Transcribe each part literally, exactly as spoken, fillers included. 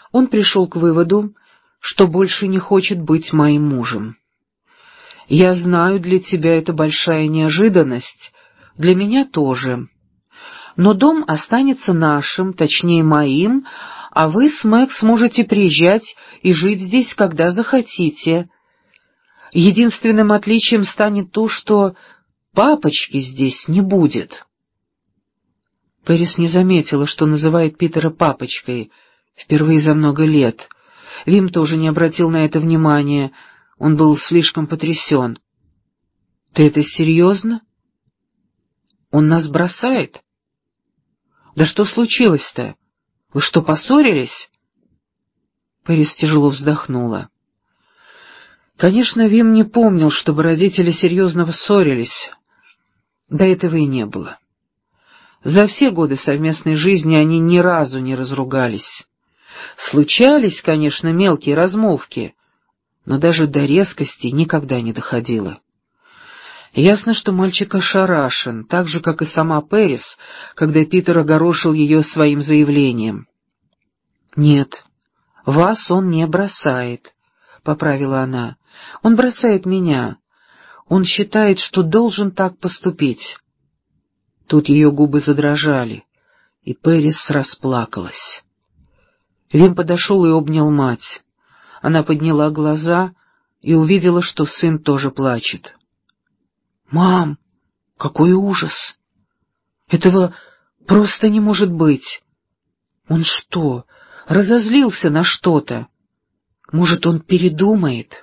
Он пришел к выводу, что больше не хочет быть моим мужем. Я знаю, для тебя это большая неожиданность, для меня тоже. Но дом останется нашим, точнее моим, а вы с Мэг сможете приезжать и жить здесь, когда захотите. Единственным отличием станет то, что папочки здесь не будет. Пэрис не заметила, что называет Питера папочкой впервые за много лет. Вим тоже не обратил на это внимания, он был слишком потрясен. «Ты это серьезно? Он нас бросает? Да что случилось-то? Вы что, поссорились?» Пэрис тяжело вздохнула. Конечно, Вим не помнил, чтобы родители серьезно ссорились. До этого и не было. За все годы совместной жизни они ни разу не разругались. Случались, конечно, мелкие размолвки, но даже до резкости никогда не доходило. Ясно, что мальчик ошарашен, так же, как и сама Пэрис, когда Питер огорошил ее своим заявлением. «Нет, вас он не бросает», — поправила она. «Он бросает меня. Он считает, что должен так поступить». Тут ее губы задрожали, и Пэрис расплакалась. Вим подошел и обнял мать. Она подняла глаза и увидела, что сын тоже плачет. «Мам, какой ужас! Этого просто не может быть! Он что, разозлился на что-то? Может, он передумает?»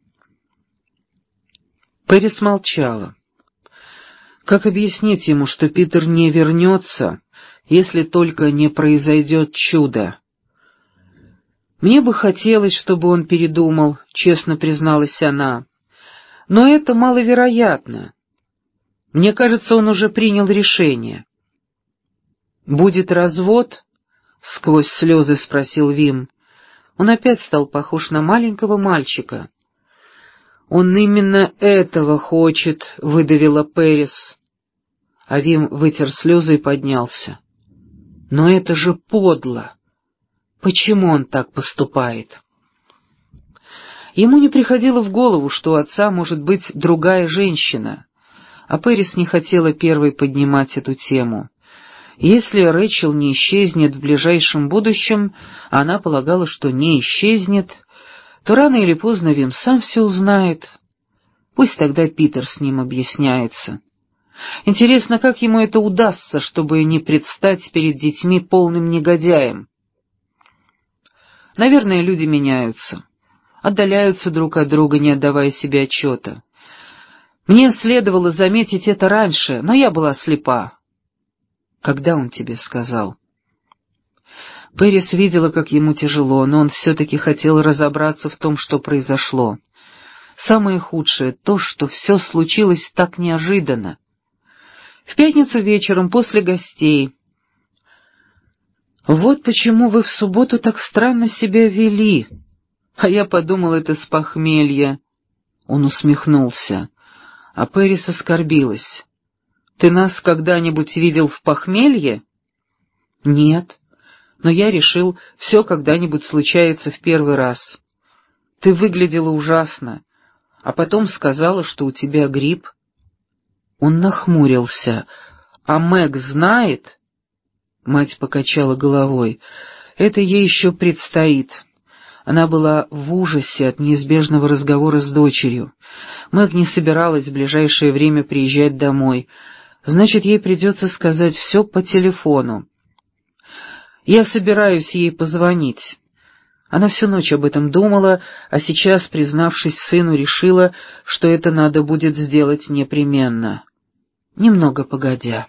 Пэрис молчала. Как объяснить ему, что Питер не вернется, если только не произойдет чудо? «Мне бы хотелось, чтобы он передумал», — честно призналась она. «Но это маловероятно. Мне кажется, он уже принял решение». «Будет развод?» — сквозь слезы спросил Вим. Он опять стал похож на маленького мальчика. «Он именно этого хочет», — выдавила Пэрис. А Вим вытер слезы и поднялся. «Но это же подло! Почему он так поступает?» Ему не приходило в голову, что у отца может быть другая женщина, а Пэрис не хотела первой поднимать эту тему. Если Рэйчел не исчезнет в ближайшем будущем, а она полагала, что не исчезнет, то рано или поздно Вим сам все узнает. Пусть тогда Питер с ним объясняется. Интересно, как ему это удастся, чтобы не предстать перед детьми полным негодяем? Наверное, люди меняются, отдаляются друг от друга, не отдавая себе отчета. Мне следовало заметить это раньше, но я была слепа. Когда он тебе сказал? Пэрис видела, как ему тяжело, но он все-таки хотел разобраться в том, что произошло. Самое худшее — то, что все случилось так неожиданно. В пятницу вечером после гостей. «Вот почему вы в субботу так странно себя вели. А я подумал, это с похмелья». Он усмехнулся, а Пэрис оскорбилась. «Ты нас когда-нибудь видел в похмелье?» «Нет, но я решил, все когда-нибудь случается в первый раз. Ты выглядела ужасно, а потом сказала, что у тебя грипп». Он нахмурился. «А Мэг знает?» Мать покачала головой. «Это ей еще предстоит». Она была в ужасе от неизбежного разговора с дочерью. Мэг не собиралась в ближайшее время приезжать домой. Значит, ей придется сказать все по телефону. «Я собираюсь ей позвонить». Она всю ночь об этом думала, а сейчас, признавшись сыну, решила, что это надо будет сделать непременно. Немного погодя.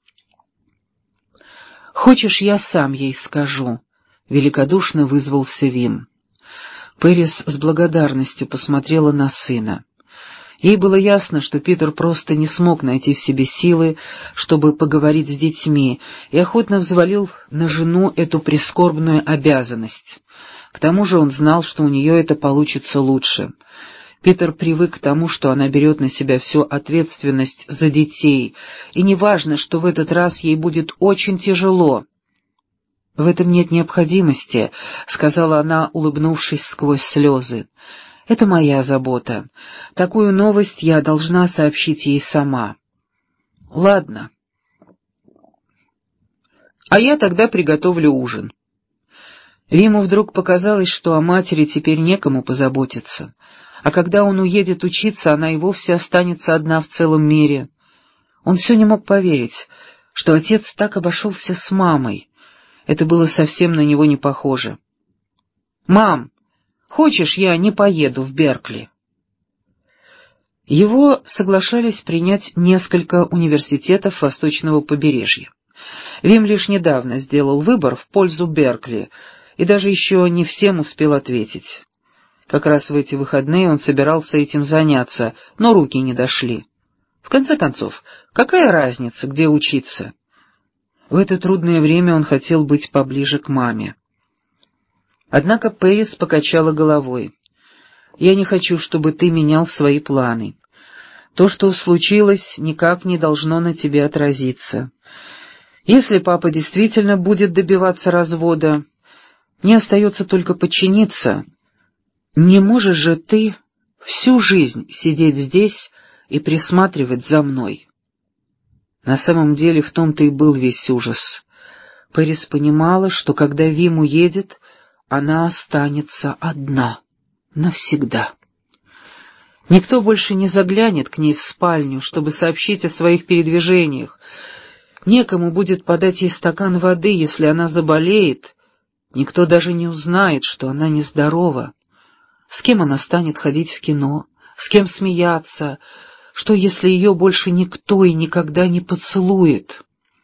«Хочешь, я сам ей скажу?» — великодушно вызвался Вим. Пэрис с благодарностью посмотрела на сына. Ей было ясно, что Питер просто не смог найти в себе силы, чтобы поговорить с детьми, и охотно взвалил на жену эту прискорбную обязанность. К тому же он знал, что у нее это получится лучше. Питер привык к тому, что она берет на себя всю ответственность за детей, и неважно, что в этот раз ей будет очень тяжело. «В этом нет необходимости», — сказала она, улыбнувшись сквозь слезы. «Это моя забота. Такую новость я должна сообщить ей сама». «Ладно. А я тогда приготовлю ужин». Виму вдруг показалось, что о матери теперь некому позаботиться, а когда он уедет учиться, она и вовсе останется одна в целом мире. Он все не мог поверить, что отец так обошелся с мамой. Это было совсем на него не похоже. «Мам, хочешь, я не поеду в Беркли?» Его соглашались принять несколько университетов восточного побережья. Вим лишь недавно сделал выбор в пользу Беркли, и даже еще не всем успел ответить. Как раз в эти выходные он собирался этим заняться, но руки не дошли. В конце концов, какая разница, где учиться? В это трудное время он хотел быть поближе к маме. Однако Пэрис покачала головой. «Я не хочу, чтобы ты менял свои планы. То, что случилось, никак не должно на тебе отразиться. Если папа действительно будет добиваться развода, мне остается только подчиниться. Не можешь же ты всю жизнь сидеть здесь и присматривать за мной». На самом деле в том-то и был весь ужас. Пэрис понимала, что когда Вим уедет, она останется одна. Навсегда. Никто больше не заглянет к ней в спальню, чтобы сообщить о своих передвижениях. Некому будет подать ей стакан воды, если она заболеет. Никто даже не узнает, что она нездорова. С кем она станет ходить в кино? С кем смеяться? Что, если ее больше никто и никогда не поцелует?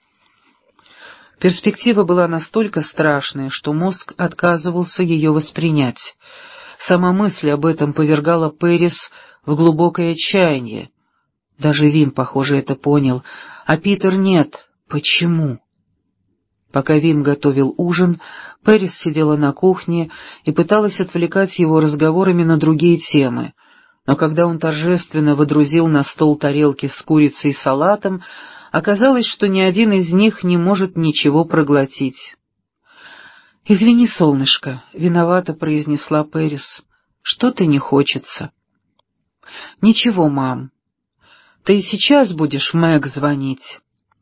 Перспектива была настолько страшная, что мозг отказывался ее воспринять. Сама мысль об этом повергала Пэрис в глубокое отчаяние. Даже Вим, похоже, это понял, а Питер нет. Почему? Пока Вим готовил ужин, Пэрис сидела на кухне и пыталась отвлекать его разговорами на другие темы. Но когда он торжественно водрузил на стол тарелки с курицей и салатом, оказалось, что ни один из них не может ничего проглотить. «Извини, солнышко», — виновато произнесла Пэрис. «Что-то не хочется». «Ничего, мам. Ты и сейчас будешь Мэг звонить?»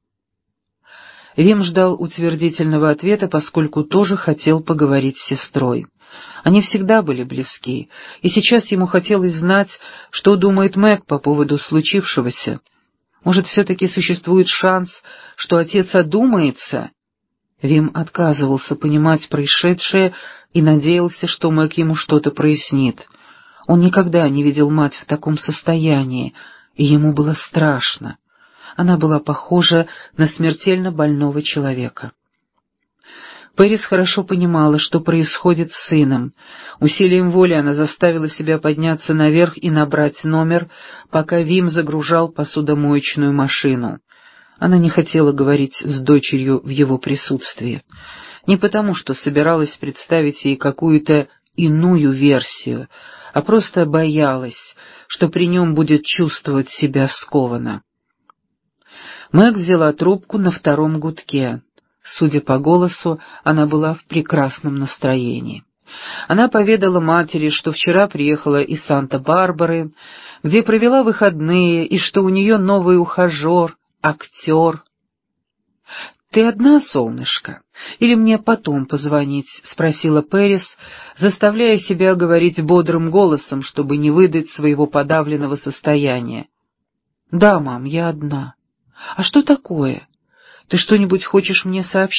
Вим ждал утвердительного ответа, поскольку тоже хотел поговорить с сестрой. Они всегда были близки, и сейчас ему хотелось знать, что думает Мэг по поводу случившегося. Может, все-таки существует шанс, что отец одумается? Вим отказывался понимать происшедшее и надеялся, что Мэг ему что-то прояснит. Он никогда не видел мать в таком состоянии, и ему было страшно. Она была похожа на смертельно больного человека. Пэрис хорошо понимала, что происходит с сыном. Усилием воли она заставила себя подняться наверх и набрать номер, пока Вим загружал посудомоечную машину. Она не хотела говорить с дочерью в его присутствии. Не потому, что собиралась представить ей какую-то иную версию, а просто боялась, что при нем будет чувствовать себя скованно. Мэг взяла трубку на втором гудке. Судя по голосу, она была в прекрасном настроении. Она поведала матери, что вчера приехала из Санта-Барбары, где провела выходные, и что у нее новый ухажер, актер. «Ты одна, солнышко? Или мне потом позвонить?» — спросила Пэрис, заставляя себя говорить бодрым голосом, чтобы не выдать своего подавленного состояния. «Да, мам, я одна. А что такое? Ты что-нибудь хочешь мне сообщить?»